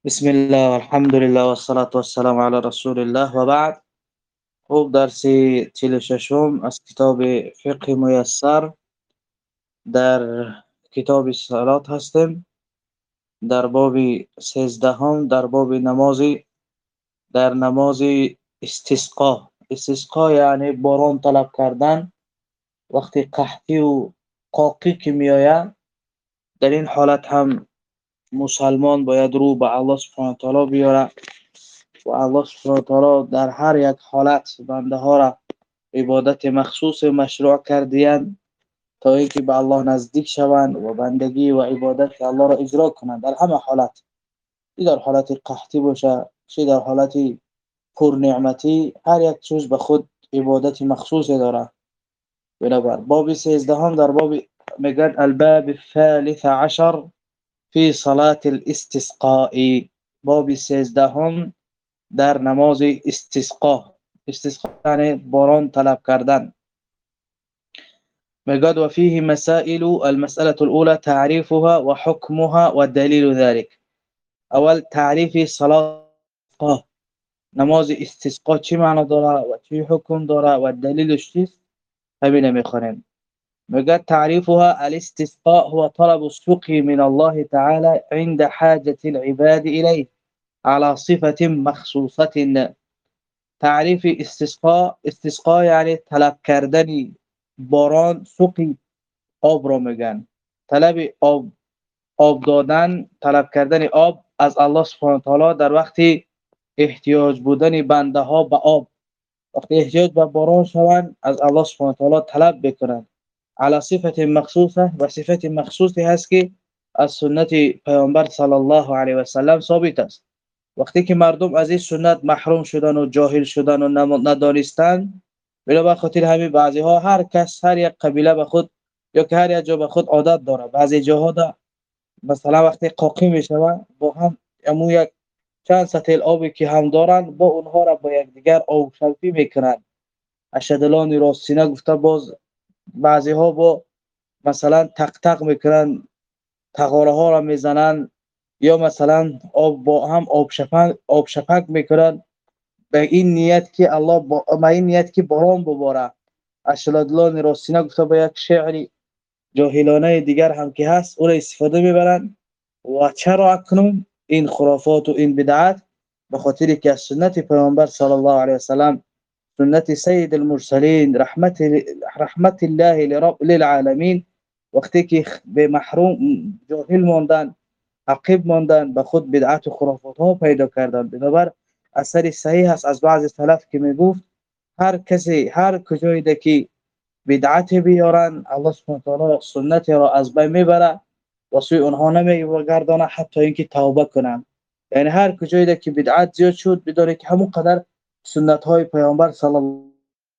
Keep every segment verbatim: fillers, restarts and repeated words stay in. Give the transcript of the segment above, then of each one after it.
بسم الله والحمد لله والصلاة والسلام على رسول الله و بعد. خوب درسی چهل و ششم از کتاب فقه میسر در کتاب صلات هستیم، در باب سیزدهم، در باب نمازی در نماز استسقا. استسقا یعنی باران طلب کردن وقتی قحطی و قاقی که میآید. در این حالت هم مسلمان باید رو به الله سبحانه و تعالی بیاره و الله سبحانه و تعالی در هر یک حالت بنده ها را عبادت مخصوص مشروع کردیان تا اینکه به الله نزدیک شوند و بندگی و عبادت الله را اجرا کنند در همه حالت، چه در حالت قحطی باشه چه در حالت پر نعمتی، هر یک چیز به خود عبادت مخصوص داره. بنابر باب سیزدهم در باب میگن الباب الثالث عشر فی صلاة الاستسقاء. باب سیزدهم در نماز استسقا. استسقا یعنی باران طلب کردن. میگد و فيه مسائل. المسألة الأولى تعريفها وحكمها ودليل ذلك. اول تعریف صلاة نماز استسقا چی معنی داره و چی حکم داره و دلیلش چیست، همین میخوانیم. میگد تعریفها الاستسقاء هو طلب السقي من الله تعالى عند حاجة العباد إليه على صفة مخصوصة. تعریف استسقا، استسقا یعنی طلب کردن باران، سقی آب را میگن. طلب آب آب دادن، طلب کردن آب از الله سبحانه و تعالی در وقتی احتیاج بودن بنده ها به آب، وقتی احتیاج به باران شوند از الله سبحانه و تعالی طلب بکنند على صفت مخصوصه. و صفت مخصوصی هست که از سنت پیامبر صلی الله علیه و سلم ثابت است. وقتی که مردم از این سنت محروم شدن و جاهل شدن و ندانستند، بلا خاطر همین بعضی ها، هر کس هر یک قبیله به خود یا که هر یک جا به خود عادت داره، بعضی جاها دا مثلا وقتی قاقی میشوه با هم امو یک چند سطل آبی که هم دارن با اونها را با یک دیگر آب شلفی میکنن. اشهدلان راستینه گفته باز بعضی ها با مثلا تق تق میکنن، تغاره ها را میزنن، یا مثلا آب با هم آب شپک آب شپک میکنن به این نیت که الله با ما این نیت که باران بباره. اشهدلان راستینه گفته با یک شعری جاهلانه دیگر هم که هست اون استفاده میبرن. و چرا اکنون این خرافات و این بدعت؟ به خاطر که از سنت پیامبر صلی الله علیه و سلم، سنت سید المرسلین رحمت رحمت الله لرب للعالمین، وقتی که به محروم جاهل ماندن، عقب ماندن، به خود بدعت و خرافات ها پیدا کردن. بنابر اثر صحیح است از بعض سلف که میگفت هر کسی هر کجایی ده که بدعت بیارن الله سبحانه و تعالی سنت را از بین میبره و سوی اونها نمیگردانه حتی اینکه توبه کنن. یعنی هر کجایی ده که بدعت زیاد شد بدونه که همون قدر سنت های پیامبر صلی الله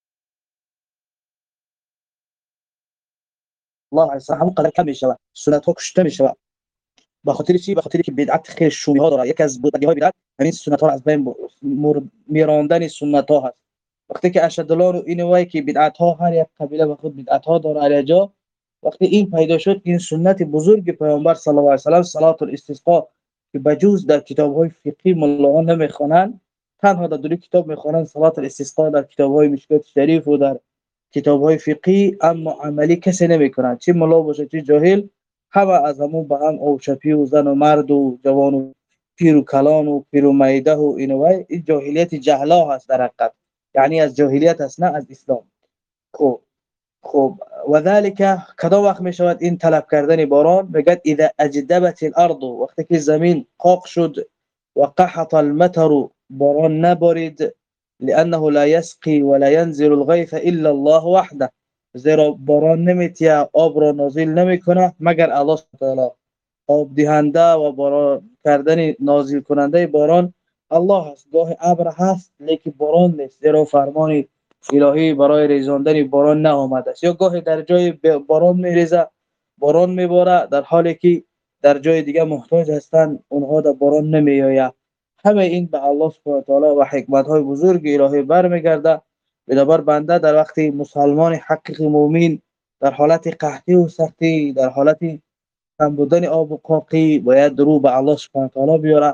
علیه و سلم همون قدر کم میشه، سنت ها کشته میشه. به خاطر چی؟ به خاطر که بدعت خیلی شومی ها داره. یکی از بودگی های بدعت همین سنت ها از بین میراندن سنت ها هست. وقتی که اشهدالله رو این وای که بدعت ها هر یک قبیله به خود بدعت ها داره علی جا، وقتی این پیدا شد این سنت بزرگ پیامبر صلی الله علیه و سلم صلات الاستسقا که بجوز در کتاب های فقهی ملاها نمیخوانند، تنها در دو کتاب میخوانند صلات الاستسقا، در کتاب های مشکات شریف و در کتاب های فقهی، اما عملی کسی نمیکنند، چه ملا باشه چه جاهل، همه از همون به هم اوشپی و زن و مرد و جوان و پیر و کلان و پیر و میده و این وای. این جاهلیت جهلا هست در حقیقت، یعنی از جاهلیت هست نه از اسلام. خب خب و ذلك کدام وقت می شود این طلب کردن باران؟ میگه اذا اجدبت الارض، وقتی که زمین قاق شد، و قحط المطر، باران نبارید، لانه لا يسقي ولا ينزل الغيث الا الله وحده، زیرا باران نمیتیه آب را نازل نمیکنه مگر الله سبحانه و تعالی. آب دهنده و باران کردن نازل کننده باران الله است. گاه ابر هست لیکن باران نیست، زیرا فرمان الهی برای ریزاندن باران نآمده است. یا گاهی در جای باران میریزه، باران میباره، در حالی که در جای دیگه محتاج هستند اونها در باران نمیآید. همه این به الله سبحانه و تعالی و حکمت های بزرگ الهی برمیگرده. بنابر بنده در وقتی مسلمان حقیقی مؤمن در حالت قحطی و سختی، در حالت کم بودن آب و قاقی، باید رو به الله سبحانه و تعالی بیاره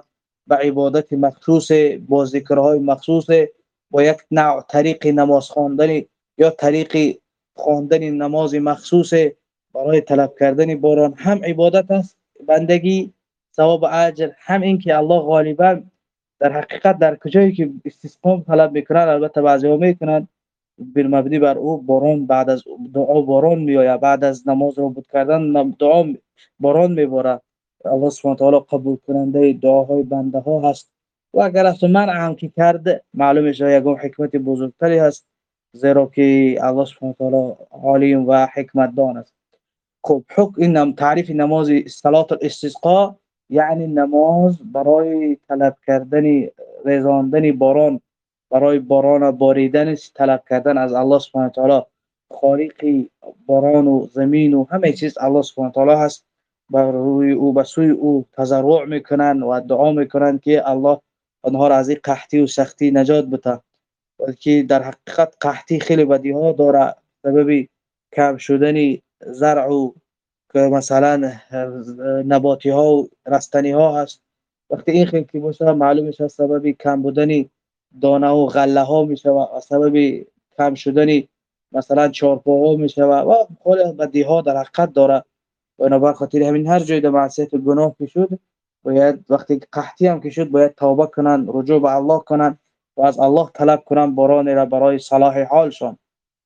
با عبادت مخصوص، با ذکرهای مخصوص، با یک نوع طریق نماز خواندن یا طریق خواندن نماز مخصوص برای طلب کردن باران، هم عبادت است بندگی ثواب و اجر، هم این که الله غالبا در حقیقت در کجایی که استسقا طلب میکنن، البته بعضی‌ها میکنن بر مبنی بر او باران بعد از دعا باران میآید، بعد از نماز رو بود کردن دعا باران میبارد. الله سبحانه و تعالی قبول کننده دعاهای بنده ها هست و اگر از منع هم که کرده معلوم میشه یگان حکمت بزرگتری هست، زیرا که الله سبحانه و تعالی عالم و حکمت دان است. خب حکم این تعریف نماز صلات الاستسقا یعنی نماز برای طلب کردن رضاندن باران، برای باران باریدن طلب کردن از الله سبحانه و تعالی. خالق باران و زمین و همه چیز الله سبحانه و تعالی هست، بر روی او به سوی او تضرع میکنن و دعا میکنن که الله آنها را از این قحطی و سختی نجات بده. بلکه در حقیقت قحطی خیلی بدی ها داره، سبب کم شدن زرع و که مثلا نباتی ها و رستنی ها هست. وقتی این خیلی که باشه معلوم میشه سبب کم بودن دانه و غله ها میشه و سبب کم شدن مثلا چارپاها میشه و خیلی بدی ها در حقیقت داره. و بنابر خاطر همین هر جای در معصیت و گناه که شد باید وقتی قحطی هم که شد باید توبه کنن، رجوع به الله کنن و از الله طلب کنن باران را برای صلاح حالشان.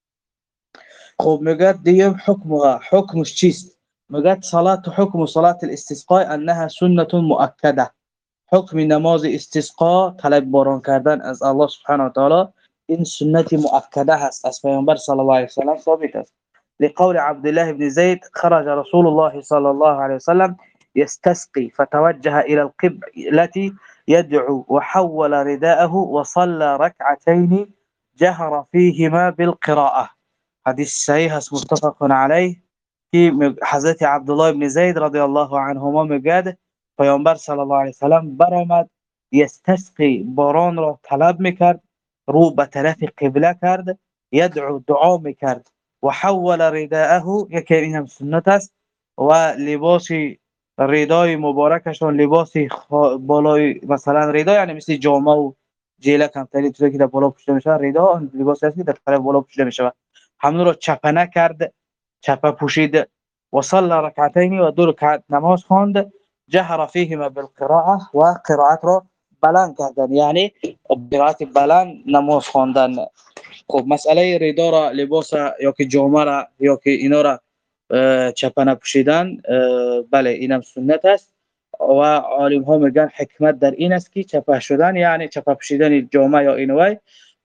خب میگه دیگه حکمها، حکمش چیست؟ میگه صلات حکم صلات الاستسقاء انها سنة مؤکده. حکم نماز استسقا طلب باران کردن از الله سبحانه و تعالی این سنت مؤکده هست، از پیامبر صلی الله علیه و سلم ثابت است. لقول عبد الله بن زيد خرج رسول الله صلى الله عليه وسلم يستسقي فتوجه إلى القبلة يدعو وحول رداءه وصلى ركعتين جهر فيهما بالقراءة. حديث صحيح متفق عليه که حضرت عبدالله ابن زید رضی الله عنهما میگه پیامبر صلی الله علیه و سلم برآمد یستسقی باران را طلب میکرد، رو به طرف قبله کرد، یدعو دعا میکرد و حول رداءه، یکی این هم سنت است، و لباس ردای مبارکشون لباس بالای مثلا ردا یعنی مثل جامه و جیلک هم تری چیزی که در بالا پوشیده میشه، ردا لباسی است که در طرف بالا پوشیده میشه، همون رو چپنه کرد، چپه پوشید و صلی رکعتین و دو رکعت نماز خواند، جهر فیهما بالقراءه و قرائت را بلند کردن یعنی قرائت بلند نماز خواندن. خب مسئله ردا را لباس یا که جامه را یا که اینا را چپنه پوشیدن بله اینم سنت است و عالم ها میگن حکمت در این است که چپه شدن یعنی چپه پوشیدن جامه یا اینوای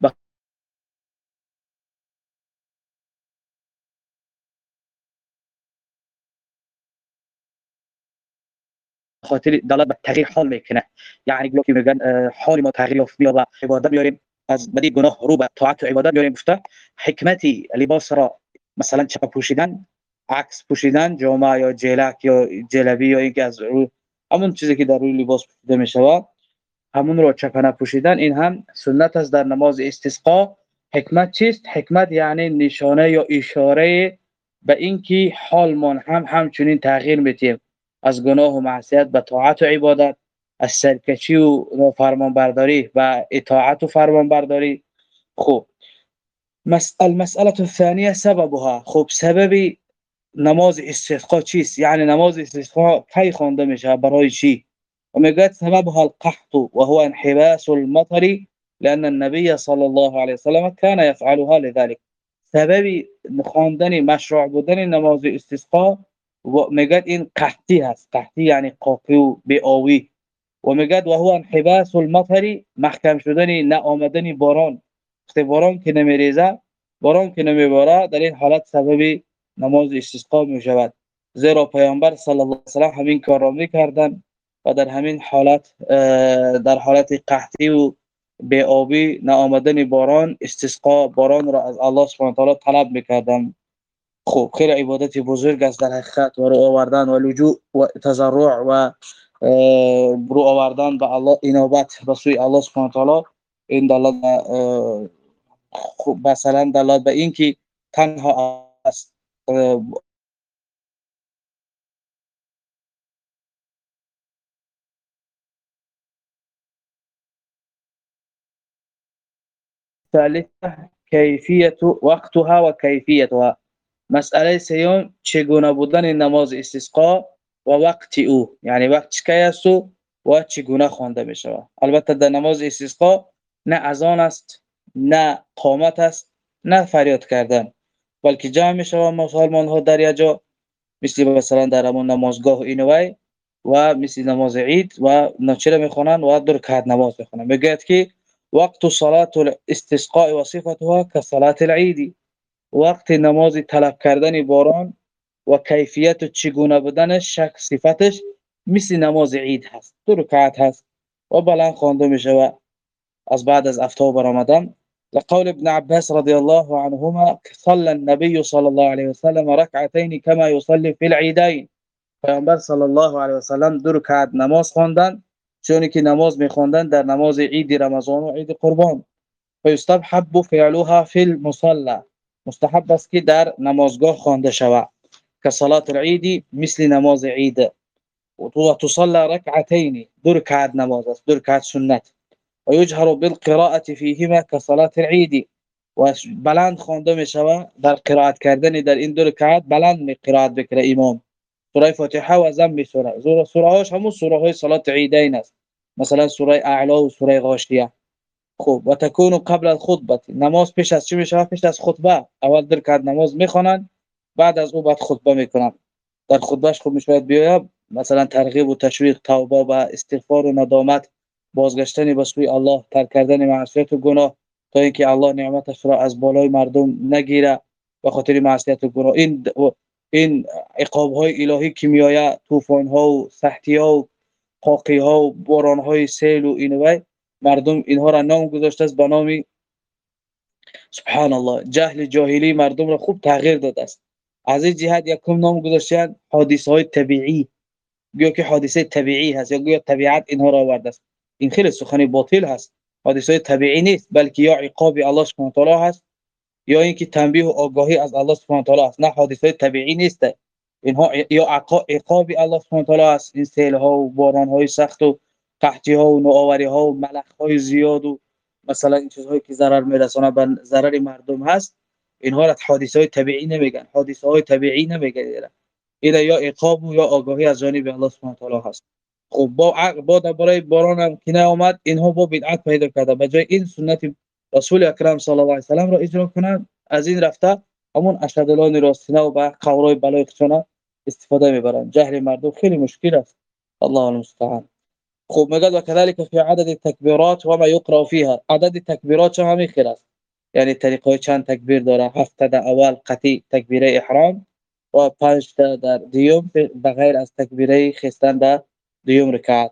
خاطر دلالت به تغییر حال میکنه، یعنی گفت میگن حال ما تغییر یافت بیا و عبادت بیاریم از بدی گناه رو به طاعت و عبادت بیاریم. گفته حکمتی لباس را مثلا چپه پوشیدن، عکس پوشیدن جامه یا جلک یا جلبی یا اینکه از رو همون چیزی که در روی لباس پوشیده میشه همون رو چپنه پوشیدن، این هم سنت است در نماز استسقا. حکمت چیست؟ حکمت یعنی نشانه یا اشاره به اینکه حالمان هم همچنین تغییر میتیم از گناه و معصیت به طاعت و عبادت، از سرکشی و فرمانبرداری و اطاعت و فرمانبرداری. خب مسئله مسئله الثانیه سببها. خب سبب نماز استسقا چیست؟ یعنی نماز استسقا کی خوانده میشه، برای چی؟ ومجد سببها القحط وهو انحباس المطر لأن النبي صلى الله عليه وسلم كان يفعلها لذلك. سبب خواندن مشروع بودن نماز استسقا و میگد این قحطی هست، قحطی یعنی قاپی و بی‌آبی، و میگد و هو انحباس المطر محکم شدن نه آمدن باران، وقتی باران که نمیریزه باران که نمیباره در این حالت سبب نماز استسقا میشود، زیرا پیامبر صلی الله علیه و سلم همین کار را میکردند و در همین حالت در حالت قحطی و بی‌آبی نه آمدن باران استسقا باران را از الله سبحانه و تعالی طلب میکردند. خب خیلی عبادت بزرگ است در حقیقت و رو آوردن و لجوء و تضرع و رو آوردن به الله، انابت به سوی الله سبحانه و تعالی. این دلالت خب مثلا دلالت به این که تنها است الثالثة كيفية وقتها وكيفيتها. مسئله سیوم چگونه بودن نماز استسقا و وقت او، یعنی وقتش کی است و چگونه خوانده می شود. البته در نماز استسقا نه اذان است، نه قامت است، نه فریاد کردن، بلکه جمع می شود مسلمان ها در یک جا، مثل مثلا در همون نمازگاه اینوی و مثل نماز عید و نچره میخوانند و در رکعت نماز میخوانند. میگوید که وقت صلاه الاستسقاء و صفتها كصلاه العید، وقت نماز طلب کردن باران و کیفیت و چگونه بودنش، شک صفتش مثل نماز عید هست، دو رکعت هست و بلند خوانده می شود از بعد از افطار برآمدن. لقول ابن عباس رضي الله عنهما صلى النبي صلى الله عليه وسلم ركعتين كما يصلي في العيدين. پیامبر صلی الله علیه و سلم دو رکعت نماز خواندند چون که نماز می‌خواندند در نماز عید رمضان و عید قربان. فیستحب فعلها فی المصلى، مستحب است که در نمازگاه خوانده شود که صلات العید، مثل نماز عید. و تصلى ركعتين، دو رکعت نماز است، دو رکعت سنت. و یجهر بالقراءه فيهما كصلاه العید، و بلند خوانده می شود در قرائت کردن در این دو رکعت، بلند می قرائت بکنه امام سوره فاتحه و ضم سوره. سوره سوره هاش همون سوره های صلات عیدین است، مثلا سوره اعلی و سوره غاشیه. خوب، و تکون قبل الخطبه، نماز پیش از چی می شود؟ پیش از خطبه. اول در رکعت نماز میخوانند، بعد از او بعد خطبه میکنند. در خطبهش خوب میشود بیاید مثلا ترغیب و تشویق، توبه و استغفار و ندامت، بازگشتن به سوی الله، ترک کردن معصیت و گناه تا اینکه الله نعمتش را از بالای مردم نگیره به خاطر معصیت و گناه. این این عقاب های الهی که میآید، طوفان ها و سختی ها و قاقی ها و باران های سیل و اینوی، مردم اینها را نام گذاشته است به نام سبحان الله، جهل جاهلی مردم را خوب تغییر داده است. از این جهت یکم نام گذاشتن حادثه های طبیعی، گویا که حادثه طبیعی هست یا گویا طبیعت اینها را آورده است. این خیلی سخن باطل هست. حادثه طبیعی نیست، بلکه یا عقاب الله سبحانه و تعالی هست یا اینکه تنبیه و آگاهی از الله سبحانه و تعالی است. نه حادثه طبیعی نیست، اینها یا عقاب الله سبحانه و تعالی است. این سیل ها و باران های سخت و قحطی ها و نوآوری ها و ملخ های زیاد و مثلا این چیزهایی که ضرر میرسونه به ضرر مردم هست، اینها را حادثه های طبیعی نمیگن، حادثه های طبیعی نمیگن. اینا یا عقاب و یا آگاهی از جانب الله سبحانه و تعالی هست. خب با با برای باران هم که نیامد، اینها با بدعت پیدا کرده، به جای این سنت رسول اکرم صلی الله علیه و سلم را اجرا کنند، از این رفته همون اشهدلان راستینه و به قورای بلای خشانه استفاده میبرند. جهل مردم خیلی مشکل است، الله المستعان. خب میگه و كذلك في عدد التكبيرات وما يقرأ فيها، عدد تکبیرات هم همین خیر است، یعنی طریقای چند تکبیر داره. هفت تا در اول قطعی تکبیره احرام و پنج تا در دیوم بغیر از تکبیره خستن در دیوم رکعت.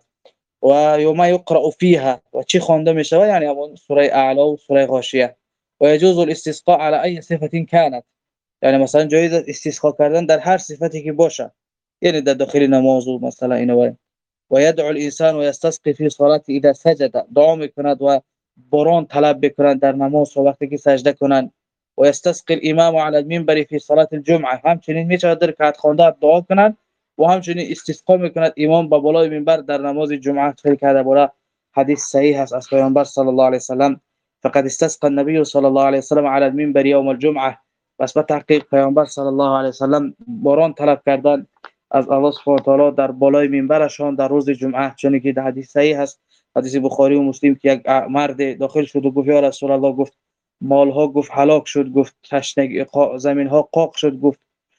و یوم یقرأ فيها، و چی خوانده می شود؟ یعنی همون سوره اعلی و سوره غاشیه. و یجوز الاستسقاء على اي صفه كانت، یعنی مثلا جایز استسقا کردن در هر صفتی که باشه، یعنی در داخل نماز و مثلا اینو. و يدعو الانسان ويستسقي في صلاته اذا سجد، دعا میکند و باران طلب بکند در نماز وقتی که سجده کنند. و يستسقي الامام على المنبر في صلاه الجمعه، همچنین میشه در رکعت خوانده دعا کنند و همچنین استسقا میکند امام با بالای منبر در نماز جمعه. خیلی کرده بوده حدیث صحیح است از پیامبر صلی الله علیه و سلم، فقد استسقى النبي صلی الله علیه و سلم على المنبر يوم الجمعه، بس به تحقیق پیامبر صلی الله علیه و سلم باران طلب کردن از الله سبحانه و تعالی در بالای منبرشان در روز جمعه، چون که در حدیث صحیح است، حدیث بخاری و مسلم، که یک مرد داخل شد و گفت یا رسول الله، گفت مالها گفت هلاک شد، گفت تشنگی زمین ها قاق شد، گفت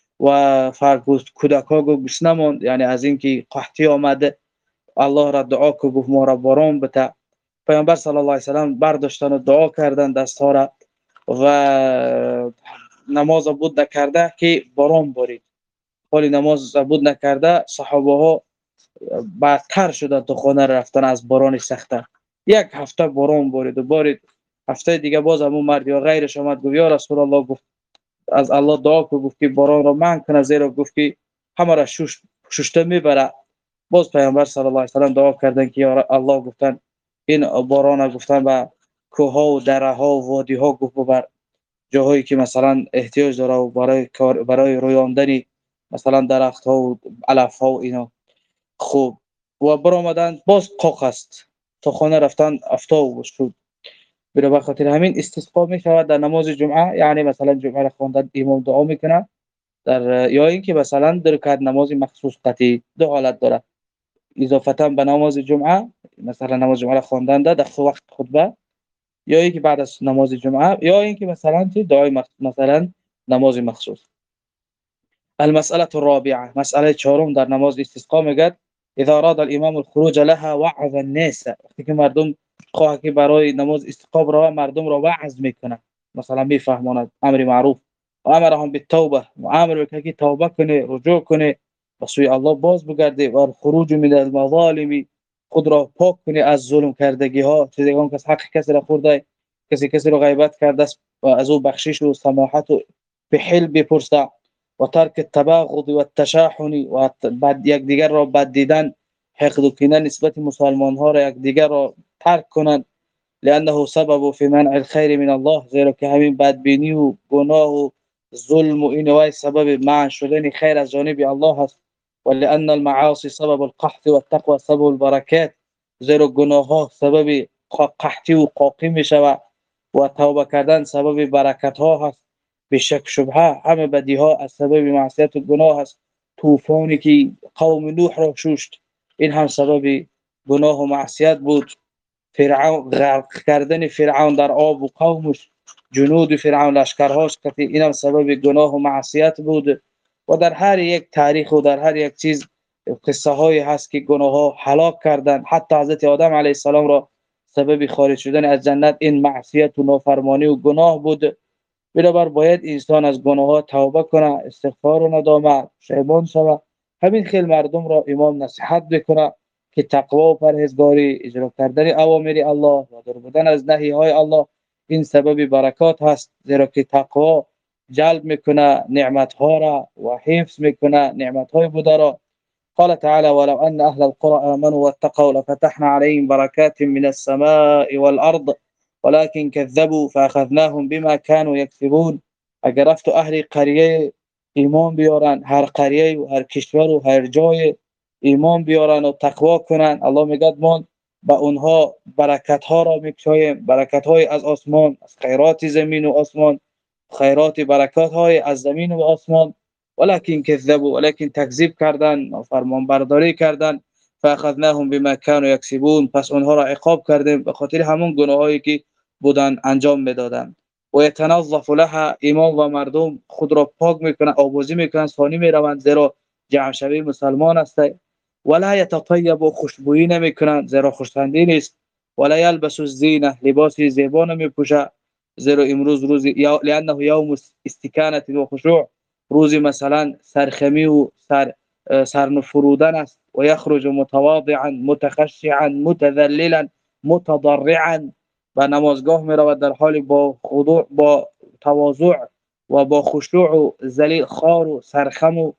و فرق گفت کودک ها گفت گشنه ماند، یعنی از اینکه قحطی آمده. الله را دعا که گفت ما را باران بده. پیامبر صلی الله علیه و سلم برداشتن و دعا کردن دستها را و نماز بود نکرده که باران بارید. ولی نماز بود نکرده صحابه ها بدتر شده تا خانه رفتن از باران سخته. یک هفته باران بارید و بارید، هفته دیگه باز همون مرد یا غیرش آمد گفت یا رسول الله، گفت از الله دعا کو، گفت که باران را منع کنه، زیرا گفت که همه را شش ششته میبره. باز پیامبر صلی الله علیه و سلم دعا کردن که یا الله، گفتن این باران گفتن به کوه ها و دره ها و وادی ها گفت ببر، جاهایی که مثلا احتیاج داره و برای برای رویاندن مثلا درخت ها و علف ها و اینا. خوب و برآمدن باز قاق است تا خانه رفتن افتاب شد. بنا بخاطر همین استسقا می شود در نماز جمعه، یعنی مثلا جمعه را خواندن امام دعا میکنه در، یا اینکه مثلا در رکعت نماز مخصوص قطعی دو حالت داره، اضافتا به نماز جمعه، مثلا نماز جمعه را خواندن در وقت خطبه، یا اینکه بعد از نماز جمعه، یا اینکه مثلا چه دعای مخ... مثلا نماز مخصوص. المسألة الرابعة، مسألة چهارم در نماز استسقا میگه اذا اراد الامام الخروج لها وعظ الناس، وقتی که مردم خواه که برای نماز استسقا را مردم را وعظ میکنه، مثلا میفهماند امر معروف و امرهم بالتوبه، و امر میکنه که توبه کنه، رجوع کنه به سوی الله باز بگرده، و خروج من المظالم، خود را پاک کنه از ظلم کردگی ها، چیزی که حق کسی را خورده، کسی کسی را غیبت کرده است و از او بخشش و سماحت و بحل بپرسه، و ترک التباغض و التشاحن، و بعد یک دیگر را بد دیدن، حقد و کینه نسبت مسلمان ها را یک دیگر را ترک کنند، لانه سبب فی منع الخیر من الله، زیرا که همین بدبینی و گناه و ظلم و این وای سبب منع شدن خیر از جانب الله است، ولان المعاصی سبب القحط والتقوى سبب البرکات، زیرا گناه ها سبب قحطی و قاقی می شود و توبه کردن سبب برکت ها هست. بشک شبهه همه بدی ها از سبب معصیت و گناه است. طوفانی که قوم نوح را شوشت این هم سبب گناه و معصیت بود. فرعون، غرق کردن فرعون در آب و قومش، جنود فرعون لشکرهاش، که این هم سبب گناه و معصیت بود. و در هر یک تاریخ و در هر یک چیز قصه هایی هست که گناه ها هلاک کردن، حتی حضرت آدم علیه السلام را سبب خارج شدن از جنت این معصیت و نافرمانی و گناه بود. بنابر باید انسان از گناه ها توبه کنه، استغفار و ندامت، پشیمان شود. همین خیل مردم را امام نصیحت بکنه که تقوا و پرهیزگاری، اجرا کردن اوامر الله و دور بودن از نهی های الله این سبب برکات هست، زیرا که تقوا جلب میکنه نعمت ها را و حفظ میکنه نعمت های بوده را. قال تعالى ولو أن أهل القرى آمنوا واتقوا لفتحنا عليهم بركات من السماء والأرض ولكن كذبوا فأخذناهم بما كانوا يكسبون. اگر رفت اهل قریه ایمان بیارن، هر قریه و هر کشور و هر جای ایمان بیارن و تقوا کنن، الله میگه ما به اونها برکت ها را میکشایم، برکت های از آسمان، از خیرات زمین و آسمان، خیرات برکات های از زمین و آسمان. ولكن كذبوا، ولكن تکذیب کردن و فرمان برداری کردن. فاخذناهم بما كانوا يكسبون، پس اونها را عقاب کردیم به خاطر همون گناهایی که بودن انجام میدادن. و یتنظف لها، امام و مردم خود را پاک میکنن، آبوزی میکنن، ثانی میروند، زیرا جمع شوی مسلمان است. ولا یتطیب، خوشبویی نمیکنن زیرا خوشخندی نیست. ولا یلبس الزینه، لباس زیبا نمیپوشه زیرا امروز روز یا لانه یوم استکانه و خشوع، روزی مثلا سرخمی و سر سرنفرودن است. و یخرج متواضعا متخشعا متذللا متضرعا، و نمازگاه می رود در حال با خضوع، با تواضع و با خشوع و ذلیل، خار و سرخم و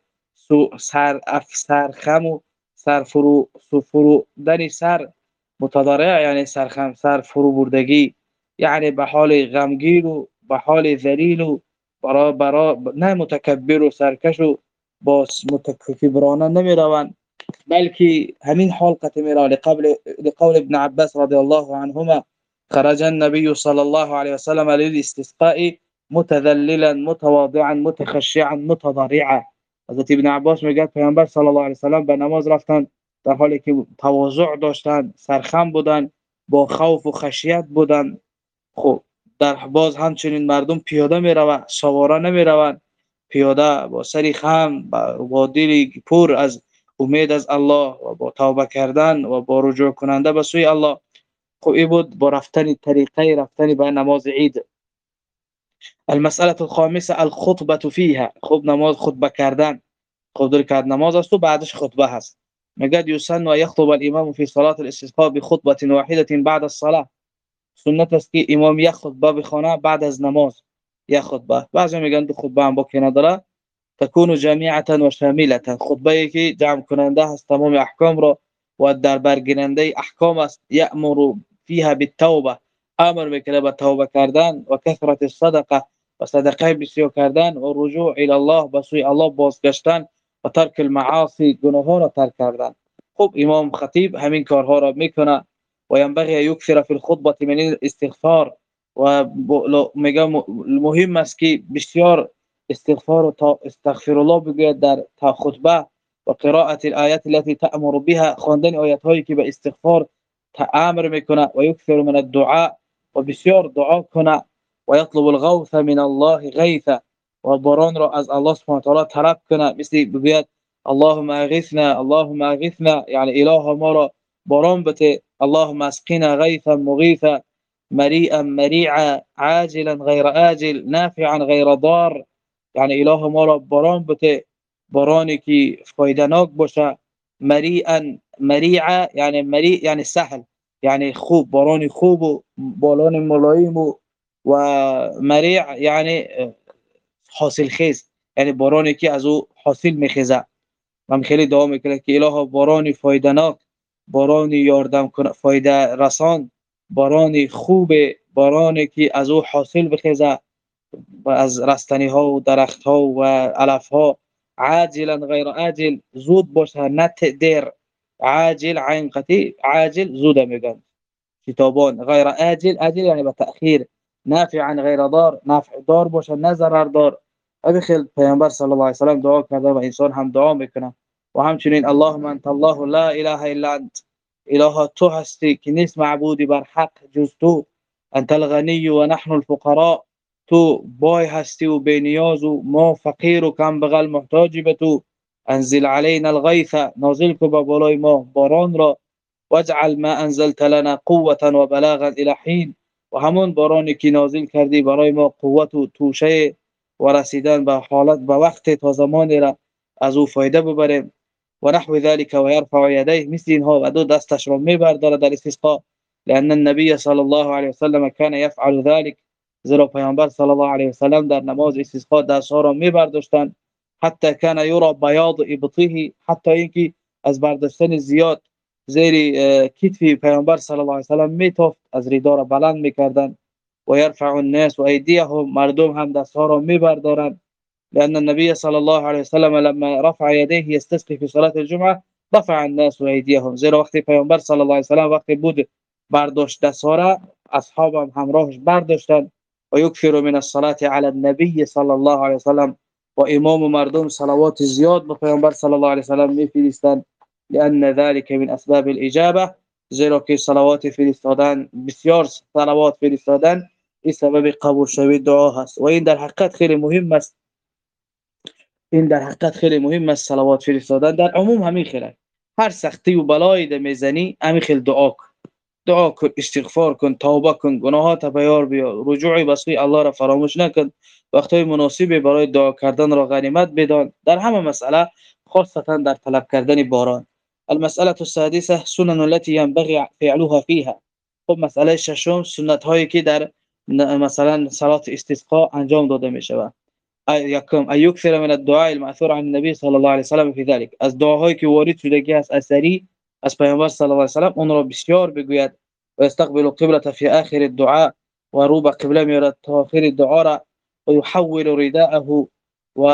سر سرخم و سرفرو سفرودن سر، متضرع یعنی سرخم، سر فرو بردگی، یعنی به حال غمگین و به حال ذلیل و برا برا نه متکبر و سرکش و با متکبرانه نمی روند، بلکه همین حال قط می را لقبل لقول ابن عباس رضی الله عنهما خرج النبي صلى الله عليه وسلم للاستسقاء متذللا متواضعا متخشعا متضرعا. حضرت ابن عباس میگه پیامبر صلی الله علیه و سلم به نماز رفتن در حالی که تواضع داشتن، سرخم بودن، با خوف و خشیت بودن. خب در باز همچنین مردم پیاده میروند، سواره نمیروند، پیاده با سری خم، با دلی پر از امید از الله و با توبه کردن و با رجوع کننده به سوی الله. خب این بود با رفتن طریقه رفتن به نماز عید. المسألة الخامسة الخطبة فيها، خب نماز خطبه کردن. خب در که نماز است و بعدش خطبه هست. میگه یسن و یخطب الامام فی صلاة الاستسقاء بخطبة واحدة بعد الصلاة، سنت است که امام یک خطبه بخونه بعد از نماز، یک خطبه. بعضی میگن دو خطبه هم با که نداره، تكون جامعه و شامله، خطبه که جمع کننده است تمام احکام را و در برگیرنده احکام است. یأمر فيها بالتوبه، امر میکنه به توبه کردن و کثرت الصدقه، و صدقه بسیار کردن، و رجوع الی الله، به سوی الله بازگشتن، و ترک المعاصی، گناهان را ترک کردن. خب امام خطیب همین کارها را میکنه. و ينبغي يكثر في الخطبه من الاستغفار، و میگه مهم است که بسیار استغفار و تا استغفر الله بگوید در تا خطبه و قرائت الآیات التي تأمر بها، خواندن آیات هایی که به استغفار امر میکنه و یکثر من الدعاء و بسیار دعا کنه و یطلب الغوث من الله غیثا و باران را از الله سبحانه و تعالی طلب کنه، مثل بگوید اللهم اغثنا اللهم اغثنا، یعنی اله ما را باران بده، اللهم اسقنا غیثا مغیثا مريئا مريعا عاجلا غير آجل نافعا غير ضار، یعنی اله ما را باران بده، بارانی که فایده‌ناک باشه، مریعا مریعا یعنی مریع یعنی سهل، یعنی خوب، باران خوب و باران ملایم و و مریع یعنی حاصل خیز، یعنی بارانی که از او حاصل میخیزه. من خیلی دعا میکنم که اله باران فایده‌ناک، باران یاردم کنه، فایده رسان، باران خوب، بارانی که از او حاصل بخیزه و از رستنی ها و درخت ها و علف ها، عاجلا غیر آجل، زود باشه نه دیر، عاجل عین قطی عاجل زود میگن کتابان، غیر آجل آجل یعنی به تأخیر، نافعا غیر ضار، نفع دار باشه نه ضرر دار. ابي خیل پیامبر صلی الله علیه و سلم دعا کرده و انسان هم دعا میکنه. و همچنین اللهم انت الله لا اله الا انت، اله تو هستی که نیست معبودی بر حق جز تو، انت الغنی و نحن الفقراء، تو بای هستی و بینیاز و ما فقیر و کم بغل محتاجی به تو، انزل علينا الغیث، نازل کو به بالای ما باران را، واجعل ما انزلت لنا قوة و بلاغا الى حين، و همون بارانی که نازل کردی برای ما قوت و توشه و رسیدن به حالت به وقت تا زمانی را از او فایده ببریم. و نحو ذلك و يرفع يديه، مثل اینها و دو دستش را میبرداره در استسقاء، لان النبي صلی الله علیه و سلم كان يفعل ذلك، زیرا پیامبر صلی الله علیه و سلم در نماز استسقاء دستها را میبرداشتند، حتی كان يرى بياض ابطه، حتی اینکه از برداشتن زیاد زیر کتف پیامبر صلی الله علیه و سلم میتافت، از ریدا را بلند میکردند. و يرفع الناس ایدیهم، مردم هم دستها را میبردارند، لأن النبي صلى الله عليه وسلم لما رفع يديه يستسقي في صلاة الجمعة رفع الناس أيديهم، زیرا وقتی پیامبر صلی الله علیه و سلم وقتی بود برداشت دستها را، اصحابم همراهش برداشتند. و یکثر من الصلاة على النبي صلی الله علیه و سلم، و امام مردم صلوات زیاد به پیامبر صلی الله علیه و سلم میفرستند، لأن ذلك من اسباب الاجابه، زیرا که صلوات فرستادن، بسیار صلوات فرستادن این سبب قبول شوی دعا هست. و این در حقیقت خیلی مهم است، این در حقیقت خیلی مهم است صلوات فرستادن. در عموم همین خیلی، هر سختی و بلایی ده میزنی همین خیلی دعا کن، دعا کن، استغفار کن، توبه کن، گناهات بیار بیا، رجوع به سوی الله را فراموش نکن، وقتهای مناسب برای دعا کردن را غنیمت بدان در همه مسئله، خاصتا در طلب کردن باران. المسألة السادسة سنن التي ينبغي فعلها فيها. خب مسئله ششم سنت هایی که در مثلا صلات استسقاء انجام داده می شود. یکم ایکثر من الدعاء المأثور عن النبي صلی الله علیه و سلم فی ذلك، از دعاهایی که وارد شده است اثری از پیامبر صلی الله علیه و سلم اون را بسیار بگوید. و استقبل القبلة فی آخر الدعاء، و رو به قبله میارد تا آخر دعا را، و یحول رداءه و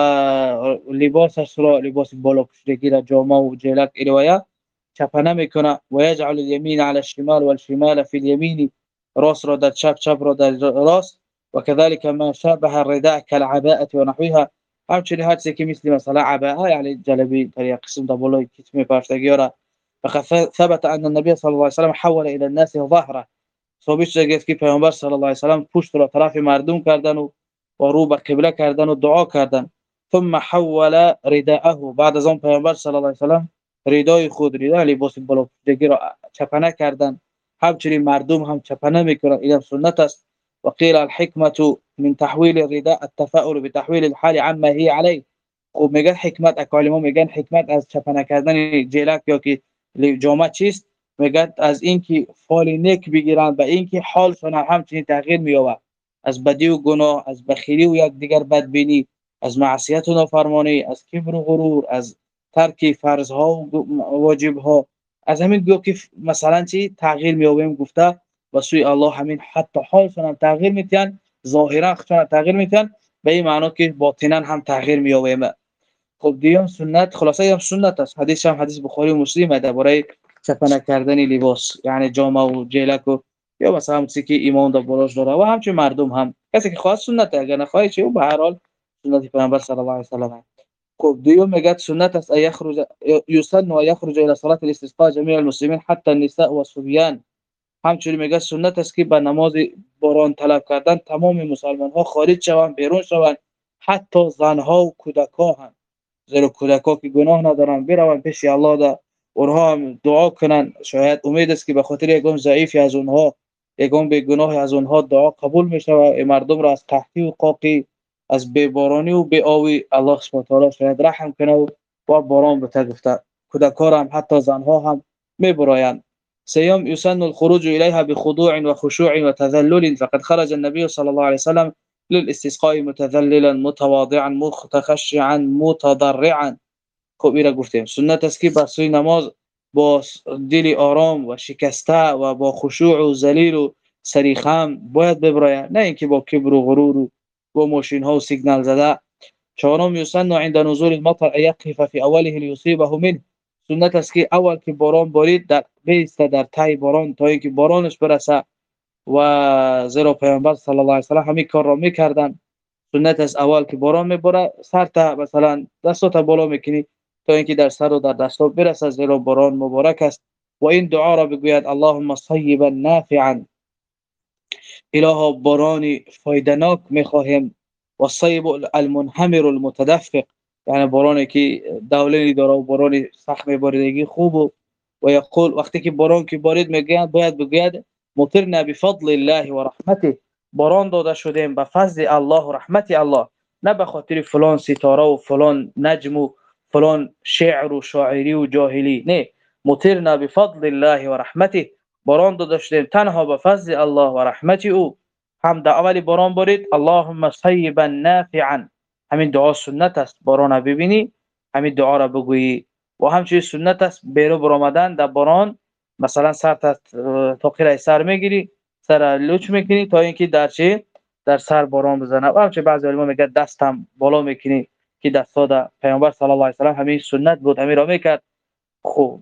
لباسش را، لباس بالا پوشیدگی را، جامه و جلک روایه چپنه میکنه. و یجعل الیمین علی الشمال والشمال فی الیمین، راست را در چپ، چپ را در راست. وكذلك ما شابه الرداء كالعباءة ونحوها، همچنین هر چیزی که مثل مثلا عباءه یعنی جلبی در یک قسم در بالای کیف میپاشتگی را. فقد ثبت ان النبي صلى الله عليه وسلم حول الى الناس ظهره، ثابت شده که پیامبر صلی الله علیه وسلم پشت را طرف مردم کردن و رو به قبله کردن و دعا کردن. ثم حول رداءه، بعد از آن پیامبر صلی الله علیه وسلم ردای خود، ردای لباس بالا پوشیدگی را چپنه کردن، همچنین مردم هم چپنه میکنن، این سنت است. وقيل الحكمة من تحويل الرداء التفاؤل بتحويل الحال عما هي عليه. خب میگن حکمت، اکالما میگن حکمت از چپنه کردن جلک یا که جامه چیست، میگن از اینکه فال نیک بگیرن به اینکه حالشون همچنین تغییر مییابد، از بدی و گناه، از بخیلی و یک دیگر بدبینی، از معصیت و نافرمانی، از کبر و غرور، از ترک فرض ها و واجب ها، از همین گو که مثلا چی تغییر مییابیم گفته و سوی الله همین حتی حالشون هم تغییر میتن، ظاهرا خودشون تغییر میتن، به این معنی که باطنا هم تغییر مییابیم. خب دیگه سنت خلاصه هم سنت است، حدیث هم حدیث بخاری و مسلم درباره چپنه کردن لباس، یعنی جامه و جلک و یا مثلا همچی که ایمان در بالاش داره و همچنین مردم هم کسی که خواهد سنت، اگر نخواهد چه، به هر حال سنت پیامبر صلی الله علیه و سلم. خب دیوم میگه سنت است یخرج یسن و یخرج الى صلاه الاستسقاء جميع المسلمین حتی النساء و الصبيان. همچنین میگه سنت است که به نماز باران طلب کردن تمام مسلمان ها خارج شوند، بیرون شوند، حتی زنها و کودکان هم، زیرا کودکان که گناه ندارن بروند پیش الله ده اونها هم دعا کنن. شاید امید است که به خاطر یگان ضعیفی از اونها، یگان به گناه از اونها دعا قبول میشه و مردم را از قحطی و قاقی، از بی‌بارانی و بی‌آبی الله سبحانه و تعالی شاید رحم کنه و با باران بته گفته. کودکان هم حتی زنها هم میبرایند. سيوم يسن الخروج إليها بخضوع وخشوع وتذلل، فقد خرج النبي صلى الله عليه وسلم للاستسقاء متذللا متواضعا متخشعا متضرعا. خب ایرا گفتیم سنت است که بر سوی نماز با دل آرام و شکسته و با خشوع و ذلیل و سریخم باید ببراید، نه اینکه با کبر و غرور و با ماشین ها و سیگنال زده. چهارم یسن عند نزول المطر ان يقف في اوله ليصيبه منه. سنت است که اول که باران بارید در بیسته در تای باران تا اینکه بارانش برسه، و زیرا پیامبر صلی الله علیه و سلم همین کار را میکردن. سنت است اول که باران میباره سر تا مثلا دستات بالا میکنی تا اینکه در سر و در دستات برسه، زیرا باران مبارک است. و این دعا را بگوید اللهم صیبا نافعا، الها بارانی فایده‌ناک میخواهیم، و صیب المنهمر المتدفق، یعنی بارانی که دولینی داره و بارانی سخت میباریدگی خوب. و و یقول وقتی که باران که بارید میگه باید بگوید مطرنا بفضل الله و رحمته، باران داده شدیم به فضل الله و رحمت الله، نه به خاطر فلان ستاره و فلان نجم و فلان شعر و شاعری و جاهلی، نه، مطرنا بفضل الله و رحمته، باران داده شدیم تنها به فضل الله و رحمت او. هم در اولی باران بارید اللهم صیبا نافعا، همین دعا سنت است، باران ببینی همین دعا را بگویی. و همچنین سنت است بیرو برآمدن در باران، مثلا سر تا قیره سر میگیری، سر لوچ میکنی تا اینکه در چه در سر باران بزنه. و همچنین بعضی علما میگه دست هم بالا میکنی که دستا در پیامبر صلی الله علیه و سلم همین سنت بود، همین را میکرد. خوب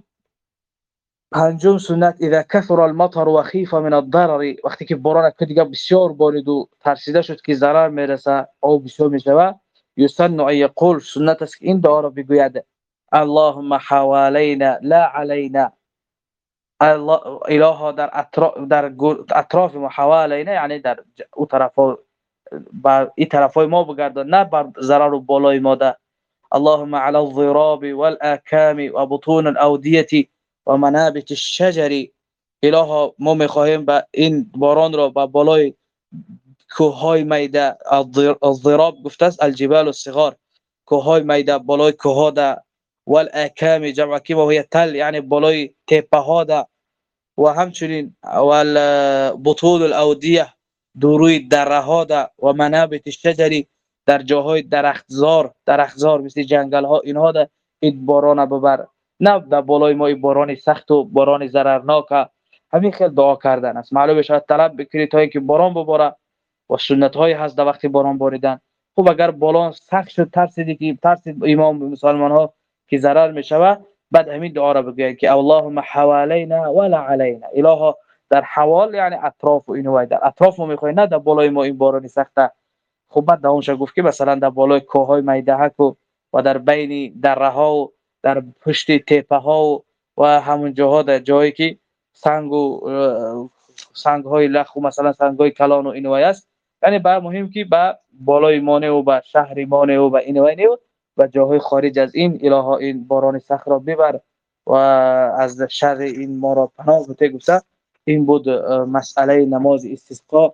پنجم سنت اذا كثر المطر وخيف من الضرر، وقتی که باران دیگه بسیار بارید و ترسیده شد که ضرر میرسه او بسیار میشوه، یسن ان یقول، سنت است این دعا را بگوید اللهم حوالينا لا علينا، الله اله در اطراف در اطراف ما، حوالينا یعنی در او طرفا، بر این طرفای ما بگردان، نه بر ضرر و بالای ما ده. اللهم على الضراب والاكام وبطون الاوديه ومنابت الشجر، اله ما میخواهیم با این باران را با بالای کوههای میده، الضراب گفته است الجبال الصغار، کوههای میده بالای کوها ده، والاكام جمع کیم و هي تل یعنی بالای تپه ها ده، و همچنین والبطول الاودیه دوروی دره ها ده، و منابت الشجری در جاهای درختزار، درختزار مثل جنگل ها اینها ده این باران ببر، نه در بالای ما باران سخت و باران ضررناک. همین خیلی دعا کردن است. معلومه شاید طلب بکنید تا اینکه باران بباره و سنت های هست در وقتی باران باریدن. خب اگر باران سخت شد ترسیدی که ترسید امام مسلمان ها که ضرر میشوه، بعد همین دعا را بگوید که اللهم حوالينا ولا علينا، اله در حوال یعنی اطراف و اینو در اطراف ما میخوای، نه در بالای ما این باران سخته. خب بعد اونجا گفت که مثلا در بالای کوههای میدهک و و در بین دره ها و در پشت تپه ها و و همون جاها در جایی که سنگ و سنگ های لخ و مثلا سنگ های کلان و اینو است، یعنی با مهم که با بالای مانه و با شهر مانه و با اینو اینو و جاهای خارج از این اله این باران سخت را ببر و از شر این ما را پناه بده. گفته این بود مسئله نماز استسقا،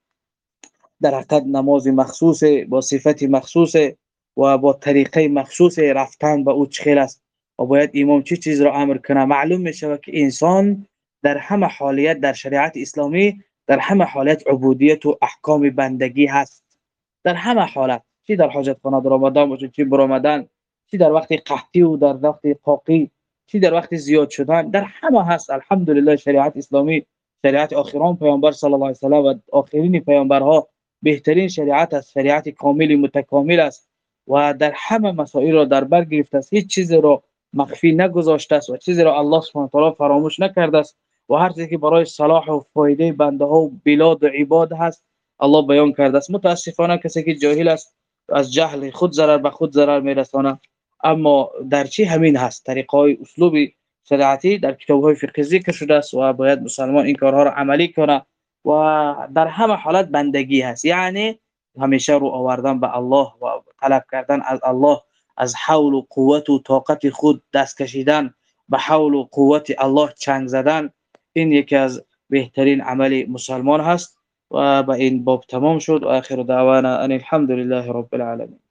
در حقیقت نماز مخصوص با صفت مخصوص و با طریقه مخصوص رفتن به او چخیل است و باید امام چه چیز را امر کنه. معلوم میشه که انسان در همه حالیت در شریعت اسلامی در همه حالت عبودیت و احکام بندگی هست، در همه حالت، چی در حاجت خانه در رمضان باشه، چی بر رمضان، چی در وقت قحطی و در وقت قاقی، چی در وقت زیاد شدن، در همه هست. الحمدلله شریعت اسلامی شریعت آخران پیامبر صلی الله علیه و سلم و آخرین پیامبرها بهترین شریعت است، شریعت کامل متکامل است و در همه مسائل را در بر گرفته است، هیچ چیزی را مخفی نگذاشته است و چیزی را الله سبحانه و تعالی فراموش نکرده است و هر چیزی که برای صلاح و فایده بنده ها و بلاد و عباد هست الله بیان کرده است. متاسفانه کسی که جاهل است از جهل خود ضرر به خود ضرر میرسانه. اما در چی همین هست، طریقه های اسلوب شریعتی در کتاب های فقهی ذکر شده است و باید مسلمان این کارها را عملی کنه و در همه حالت بندگی هست، یعنی همیشه رو آوردن به الله و طلب کردن از الله، از حول و قوت و طاقت خود دست کشیدن به حول و قوت الله چنگ زدن. این یکی از بهترین عمل مسلمان هست و به این باب تمام شد و آخر دعوانا ان الحمد لله رب العالمین.